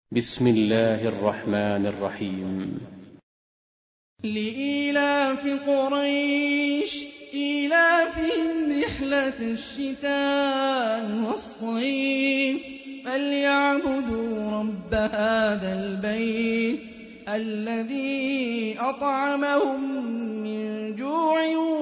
بسم الله الرحمن الرحيم. لإيلاف قريش إيلافهم رحلة الشتاء والصيف فليعبدوا رب هذا البيت الذي أطعمهم من جوع